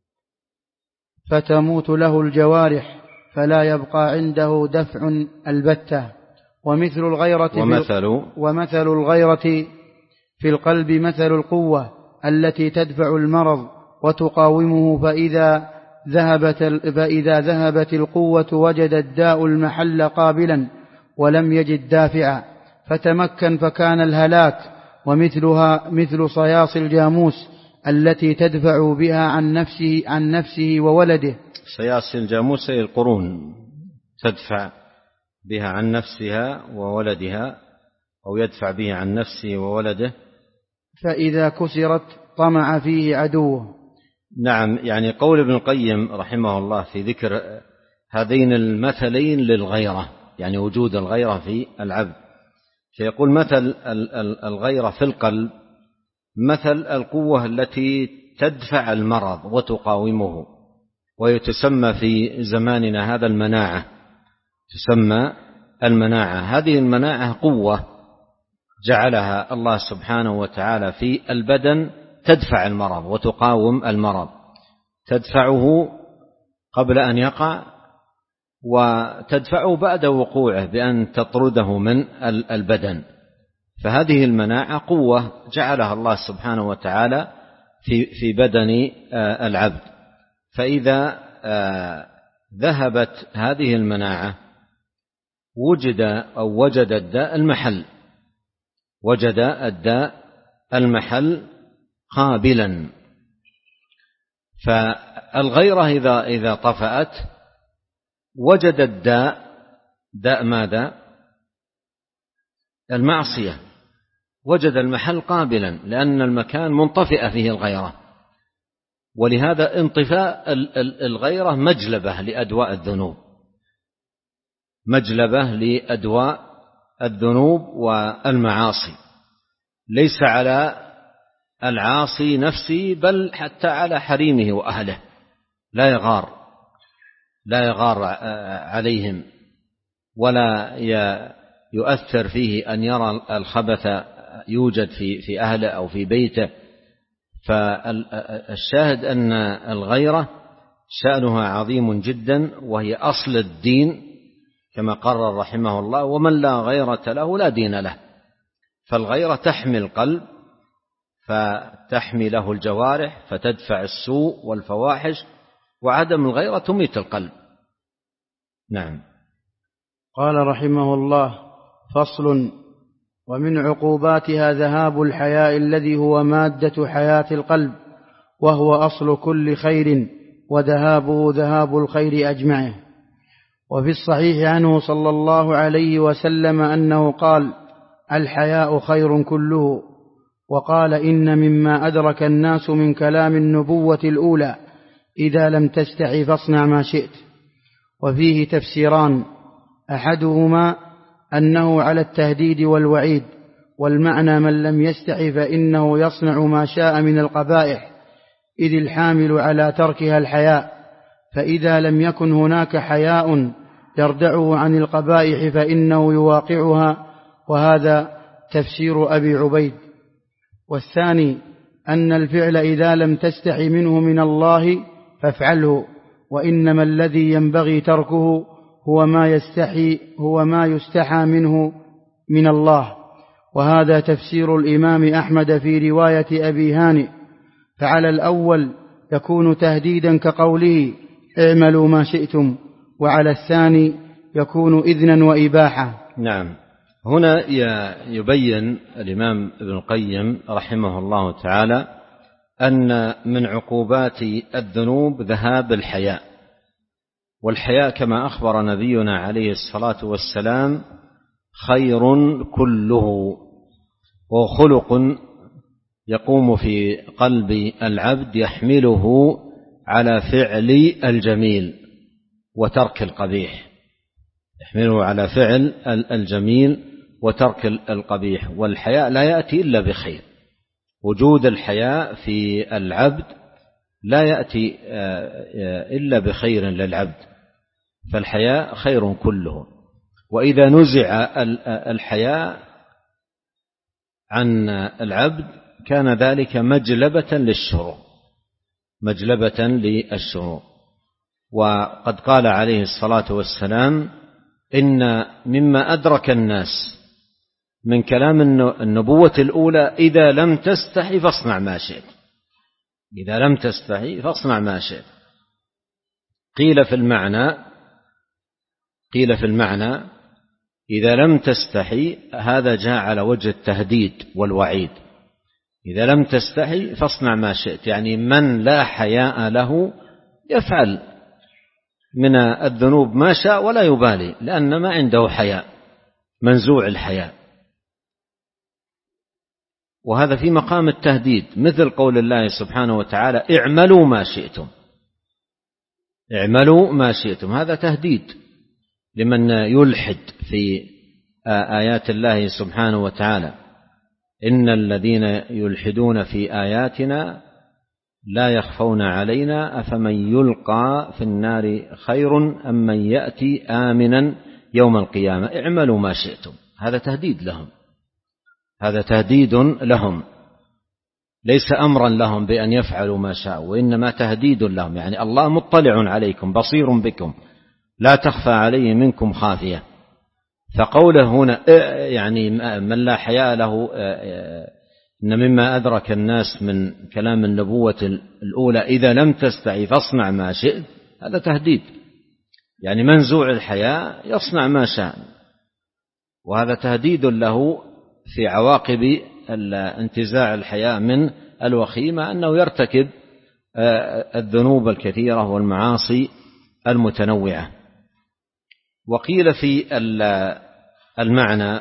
Speaker 1: فتموت له الجوارح فلا يبقى عنده دفع البتة. ومثل الغيرة
Speaker 2: ومثل,
Speaker 1: ومثل الغيرة في القلب مثل القوة التي تدفع المرض وتقاومه، فإذا ذهبت, فإذا ذهبت القوة وجد الداء المحل قابلا ولم يجد دافعا فتمكن فكان الهلاك. ومثلها مثل صياص الجاموس التي تدفع بها عن نفسه, عن نفسه وولده.
Speaker 2: صياص الجاموس هي القرون، تدفع بها عن نفسها وولدها، أو يدفع بها عن نفسه وولده.
Speaker 1: فإذا كسرت طمع فيه عدوه.
Speaker 2: نعم، يعني قول ابن القيم رحمه الله في ذكر هذين المثلين للغيرة، يعني وجود الغيرة في العبد، فيقول مثل الغيرة في القلب مثل القوة التي تدفع المرض وتقاومه، ويتسمى في زماننا هذا المناعة، تسمى المناعة. هذه المناعة قوة جعلها الله سبحانه وتعالى في البدن تدفع المرض وتقاوم المرض، تدفعه قبل أن يقع وتدفعه بعد وقوعه بأن تطرده من البدن. فهذه المناعة قوة جعلها الله سبحانه وتعالى في في بدن العبد. فإذا ذهبت هذه المناعة وجد أو وجد الداء المحل وجد الداء المحل قابلا. فالغيرة إذا إذا طفأت وجد الداء، داء ماذا؟ المعصية، وجد المحل قابلا لأن المكان منطفئ فيه الغيرة. ولهذا انطفاء الغيرة مجلبة لأدواء الذنوب، مجلبة لأدواء الذنوب والمعاصي، ليس على العاصي نفسه بل حتى على حريمه وأهله، لا يغار لا يغار عليهم ولا يؤثر فيه أن يرى الخبث يوجد في في أهله أو في بيته. فالشاهد أن الغيرة شأنها عظيم جدا، وهي أصل الدين كما قرر رحمه الله: ومن لا غيرة له لا دين له. فالغيرة تحمي القلب، فتحمي له الجوارح، فتدفع السوء والفواحش، وعدم الغيرة تميت القلب. نعم.
Speaker 1: قال رحمه الله: فصل: ومن عقوباتها ذهاب الحياء الذي هو مادة حياة القلب، وهو أصل كل خير، وذهابه ذهاب الخير أجمعه. وفي الصحيح عنه صلى الله عليه وسلم أنه قال: الحياء خير كله. وقال: إن مما أدرك الناس من كلام النبوة الأولى: إذا لم تستحي فاصنع ما شئت. وفيه تفسيران: أحدهما أنه على التهديد والوعيد، والمعنى من لم يستحي فإنه يصنع ما شاء من القبائح، إذ الحامل على تركها الحياء، فإذا لم يكن هناك حياء يردعه عن القبائح فإنه يواقعها، وهذا تفسير أبي عبيد. والثاني أن الفعل إذا لم تستحي منه من الله فافعله، وإنما الذي ينبغي تركه هو ما يستحي هو ما يستحى منه من الله، وهذا تفسير الإمام أحمد في رواية أبي هانئ. فعلى الأول يكون تهديدا كقوله: اعملوا ما شئتم، وعلى الثاني يكون إذنا وإباحة.
Speaker 2: نعم. هنا يبين الإمام ابن القيم رحمه الله تعالى أن من عقوبات الذنوب ذهاب الحياء، والحياء كما أخبر نبينا عليه الصلاة والسلام خير كله، وخلق يقوم في قلب العبد يحمله على فعل الجميل وترك القبيح، يحمله على فعل الجميل وترك القبيح. والحياء لا يأتي إلا بخير، وجود الحياء في العبد لا يأتي إلا بخير للعبد، فالحياء خير كله. وإذا نزع الحياء عن العبد كان ذلك مجلبة للشرور، مجلبة للشرور. وقد قال عليه الصلاة والسلام: إن مما أدرك الناس من كلام النبوة الأولى: إذا لم تستحي فاصنع ما شئت، إذا لم تستحي فاصنع ما شئت. قيل في المعنى قيل في المعنى إذا لم تستحي هذا جاء على وجه التهديد والوعيد. إذا لم تستحي فاصنع ما شئت، يعني من لا حياء له يفعل من الذنوب ما شاء ولا يبالي، لأن ما عنده حياء، منزوع الحياء. وهذا في مقام التهديد، مثل قول الله سبحانه وتعالى: اعملوا ما شئتم، اعملوا ما شئتم. هذا تهديد لمن يلحد في آيات الله سبحانه وتعالى: إن الذين يلحدون في آياتنا لا يخفون علينا أفمن يلقى في النار خير أم من يأتي آمنا يوم القيامة اعملوا ما شئتم. هذا تهديد لهم، هذا تهديد لهم، ليس أمرا لهم بأن يفعلوا ما شاءوا، وإنما تهديد لهم، يعني الله مطلع عليكم بصير بكم لا تخفى عليه منكم خافية. فقوله هنا يعني من لا حياء له، إن مما أدرك الناس من كلام النبوة الأولى: إذا لم تستحي فاصنع ما شئت، هذا تهديد، يعني منزوع الحياء يصنع ما شاء، وهذا تهديد له في عواقب انتزاع الحياء من الوخيمة، أنه يرتكب الذنوب الكثيرة والمعاصي المتنوعة. وقيل في المعنى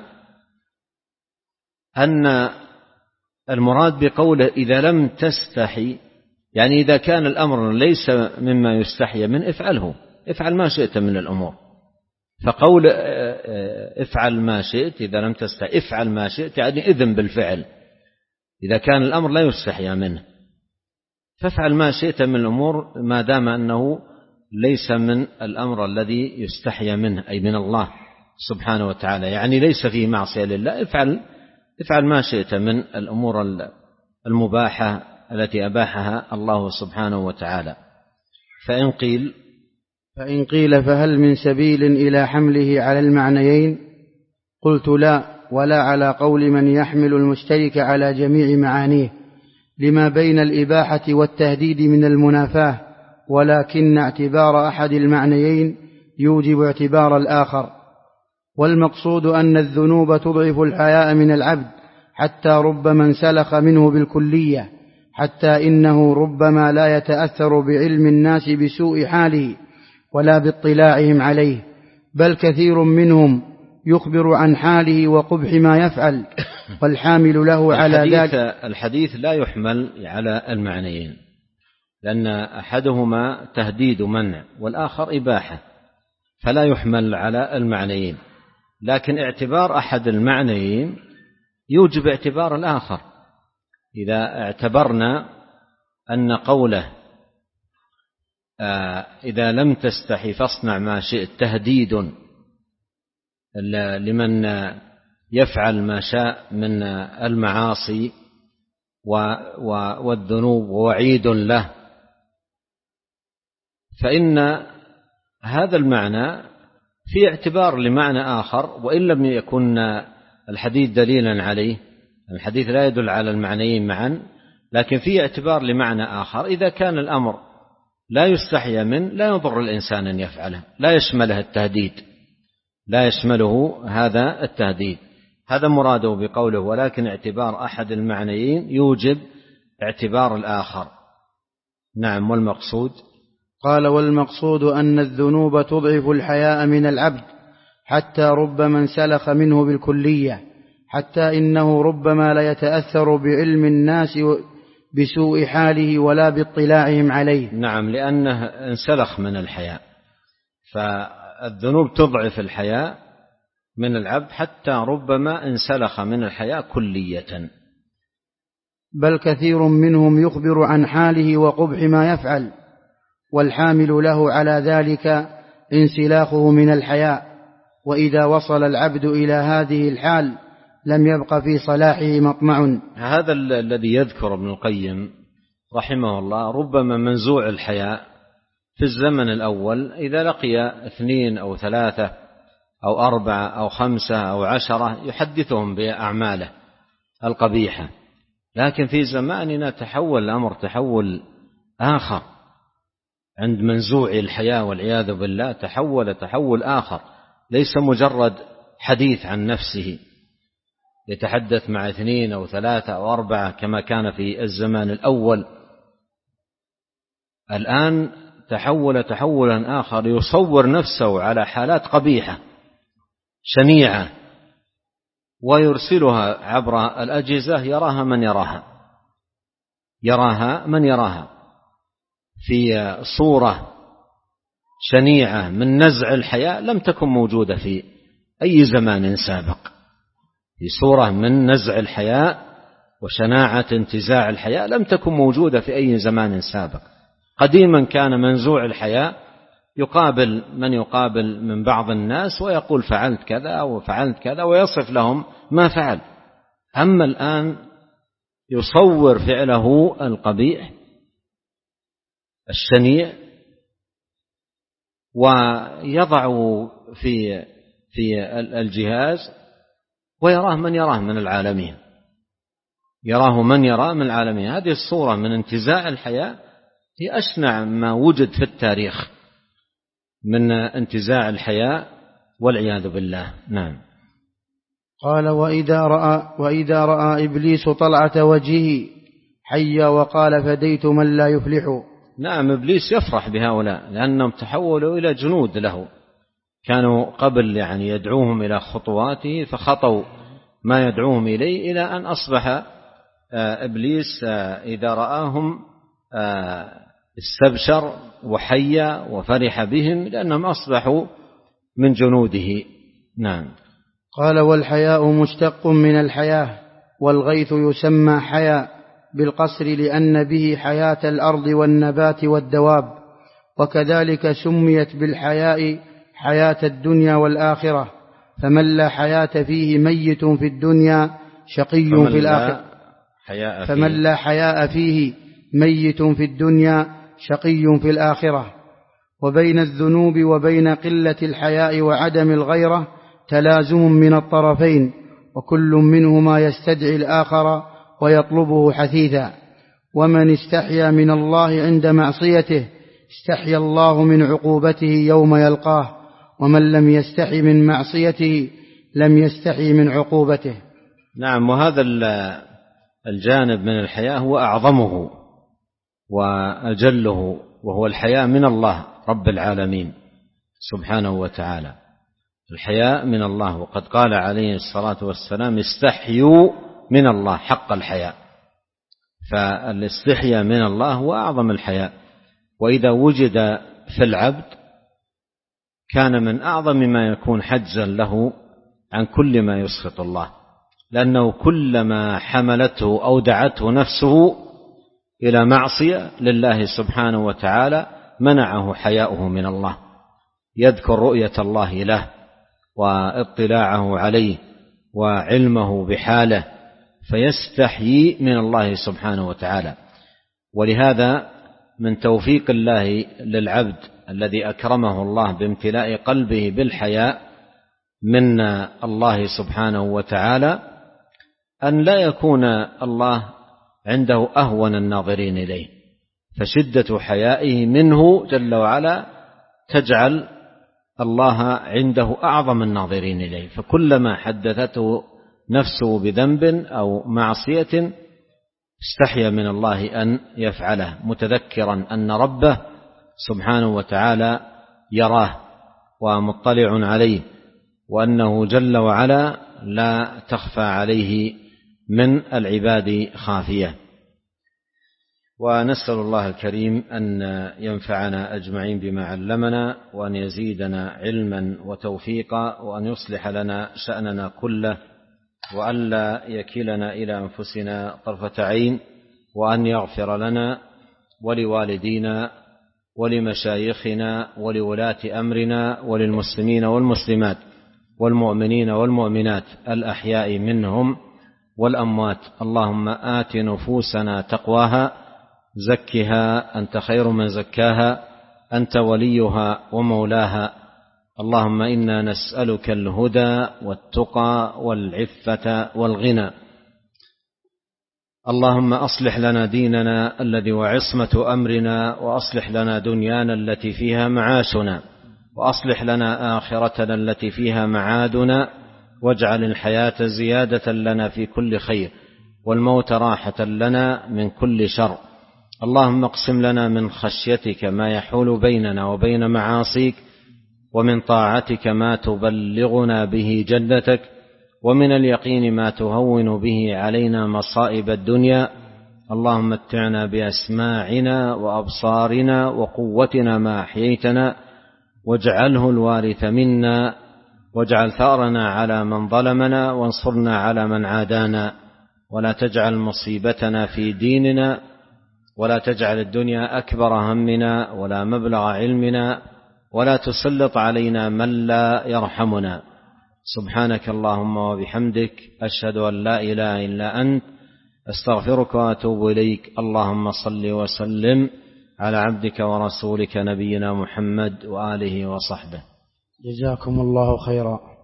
Speaker 2: أن المراد بقوله إذا لم تستحي، يعني إذا كان الأمر ليس مما يستحي من افعله، افعل ما شئت من الأمور. فقول افعل ما شئت إذا لم تستحي، افعل ما شئت يعني إذن بالفعل، إذا كان الأمر لا يستحي منه فافعل ما شئت من الأمور ما دام أنه ليس من الأمر الذي يستحي منه، أي من الله سبحانه وتعالى، يعني ليس فيه معصية لله، افعل افعل ما شئت من الأمور المباحة التي أباحها الله سبحانه وتعالى. فإن قيل
Speaker 1: فإن قيل فهل من سبيل إلى حمله على المعنيين؟ قلت لا، ولا على قول من يحمل المشترك على جميع معانيه، لما بين الإباحة والتهديد من المنافاة، ولكن اعتبار أحد المعنيين يوجب اعتبار الآخر. والمقصود أن الذنوب تضعف الحياء من العبد، حتى ربما انسلخ منه بالكلية، حتى إنه ربما لا يتأثر بعلم الناس بسوء حاله ولا باطلاعهم عليه، بل كثير منهم يخبر عن حاله وقبح ما يفعل، والحامل له على ذلك.
Speaker 2: الحديث لا يحمل على المعنيين، لأن أحدهما تهديد منع والآخر إباحة، فلا يحمل على المعنيين، لكن اعتبار أحد المعنيين يوجب اعتبار الآخر. إذا اعتبرنا أن قوله آه إذا لم تستحي فاصنع ما شئت تهديد لمن يفعل ما شاء من المعاصي والذنوب ووعيد له، فإن هذا المعنى في اعتبار لمعنى آخر، وإن لم يكن الحديث دليلا عليه. الحديث لا يدل على المعنيين معا، لكن في اعتبار لمعنى آخر. إذا كان الأمر لا يستحي منه لا يضر الإنسان أن يفعله، لا يشمله التهديد، لا يشمله هذا التهديد. هذا مراده بقوله ولكن اعتبار أحد المعنيين يوجب اعتبار الآخر. نعم. والمقصود؟
Speaker 1: قال والمقصود أن الذنوب تضعف الحياء من العبد، حتى ربما انسلخ منه بالكلية، حتى إنه ربما لا يتأثر بعلم الناس بسوء حاله ولا باطلاعهم عليه.
Speaker 2: نعم، لأنه انسلخ من الحياء، فالذنوب تضعف الحياء من العبد حتى ربما انسلخ من الحياء كلية.
Speaker 1: بل كثير منهم يخبر عن حاله وقبح ما يفعل، والحامل له على ذلك انسلاخه من الحياء. وإذا وصل العبد إلى هذه الحال لم يبق في صلاحه مطمع.
Speaker 2: هذا الذي يذكر ابن القيم رحمه الله ربما منزوع الحياء في الزمن الأول إذا لقي اثنين أو ثلاثة أو أربعة أو خمسة أو عشرة يحدثهم بأعماله القبيحة، لكن في زماننا تحول الأمر تحول آخر. عند منزوع الحياء والعياذ بالله تحول تحول آخر، ليس مجرد حديث عن نفسه يتحدث مع اثنين أو ثلاثة أو أربعة كما كان في الزمان الأول. الآن تحول تحولا آخر، يصور نفسه على حالات قبيحة شنيعة ويرسلها عبر الأجهزة يراها من يراها يراها من يراها في صورة شنيعة من نزع الحياء لم تكن موجودة في أي زمان سابق، في صورة من نزع الحياء وشناعة انتزاع الحياء لم تكن موجودة في أي زمان سابق. قديما كان منزوع الحياء يقابل من يقابل من بعض الناس ويقول فعلت كذا وفعلت كذا ويصف لهم ما فعل. أما الآن يصور فعله القبيح الشنيع ويضع في في الجهاز ويراه من يراه من العالمين يراه من يراه من العالمين. هذه الصورة من انتزاع الحياء هي أشنع ما وجد في التاريخ من انتزاع الحياء والعياذ بالله. نعم.
Speaker 1: قال وإذا رأى, وإذا رأى إبليس طلعة وجهه حي وقال فديت من لا يفلح.
Speaker 2: نعم، إبليس يفرح بهؤلاء لأنهم تحولوا إلى جنود له. كانوا قبل يعني يدعوهم إلى خطواته فخطوا ما يدعوهم إليه إلى أن أصبح إبليس إذا رآهم استبشر وحيا وفرح بهم لأنهم أصبحوا من جنوده. نعم.
Speaker 1: قال والحياء مشتق من الحياة، والغيث يسمى حياء بالقصر لأن به حياة الأرض والنبات والدواب، وكذلك سميت بالحياء حياة الدنيا والآخرة، فمن لا حياة فيه ميت في الدنيا شقي في الآخرة. فمن لا حياء فيه ميت في الدنيا شقي في الآخرة. وبين الذنوب وبين قلة الحياء وعدم الغيرة تلازم من الطرفين، وكل منهما يستدعي الآخر ويطلبه حثيثا. ومن استحيا من الله عند معصيته استحيا الله من عقوبته يوم يلقاه، ومن لم يستحي من معصيته لم يستحي من عقوبته.
Speaker 2: نعم، وهذا الجانب من الحياء هو أعظمه وأجله، وهو الحياء من الله رب العالمين سبحانه وتعالى. الحياء من الله، وقد قال عليه الصلاة والسلام استحيوا من الله حق الحياء، فالاستحياء من الله هو أعظم الحياء. وإذا وجد في العبد كان من أعظم ما يكون حجزا له عن كل ما يسخط الله، لأنه كلما حملته أو دعته نفسه إلى معصية لله سبحانه وتعالى منعه حياؤه من الله، يذكر رؤية الله له واطلاعه عليه وعلمه بحاله، فيستحيي من الله سبحانه وتعالى. ولهذا من توفيق الله للعبد الذي أكرمه الله بامتلاء قلبه بالحياء من الله سبحانه وتعالى أن لا يكون الله عنده أهون الناظرين إليه، فشدة حيائه منه جل وعلا تجعل الله عنده أعظم الناظرين إليه، فكلما حدثته نفسه بذنب أو معصية استحيا من الله أن يفعله، متذكرا أن ربه سبحانه وتعالى يراه ومطلع عليه، وأنه جل وعلا لا تخفى عليه من العباد خافية. ونسأل الله الكريم أن ينفعنا أجمعين بما علمنا، وأن يزيدنا علما وتوفيقا، وأن يصلح لنا شأننا كله، وأن لا يكلنا إلى أنفسنا طرفة عين، وأن يغفر لنا ولوالدينا ولمشايخنا ولولاة أمرنا وللمسلمين والمسلمات والمؤمنين والمؤمنات الأحياء منهم والأموات. اللهم آت نفوسنا تقواها زكها أنت خير من زكاها أنت وليها ومولاها. اللهم إنا نسألك الهدى والتقى والعفة والغنى. اللهم أصلح لنا ديننا الذي وعصمة أمرنا، وأصلح لنا دنيانا التي فيها معاشنا، وأصلح لنا آخرتنا التي فيها معادنا، واجعل الحياة زيادة لنا في كل خير، والموت راحة لنا من كل شر. اللهم اقسم لنا من خشيتك ما يحول بيننا وبين معاصيك، ومن طاعتك ما تبلغنا به جنتك، ومن اليقين ما تهون به علينا مصائب الدنيا. اللهم متعنا بأسماعنا وأبصارنا وقوتنا ما أحييتنا، واجعله الوارث منا، واجعل ثأرنا على من ظلمنا، وانصرنا على من عادانا، ولا تجعل مصيبتنا في ديننا، ولا تجعل الدنيا أكبر همنا ولا مبلغ علمنا، ولا تسلط علينا من لا يرحمنا. سبحانك اللهم وبحمدك، أشهد أن لا إله إلا أنت، أستغفرك وأتوب إليك. اللهم صل وسلم على عبدك ورسولك نبينا محمد وآله وصحبه.
Speaker 1: جزاكم الله خيرا.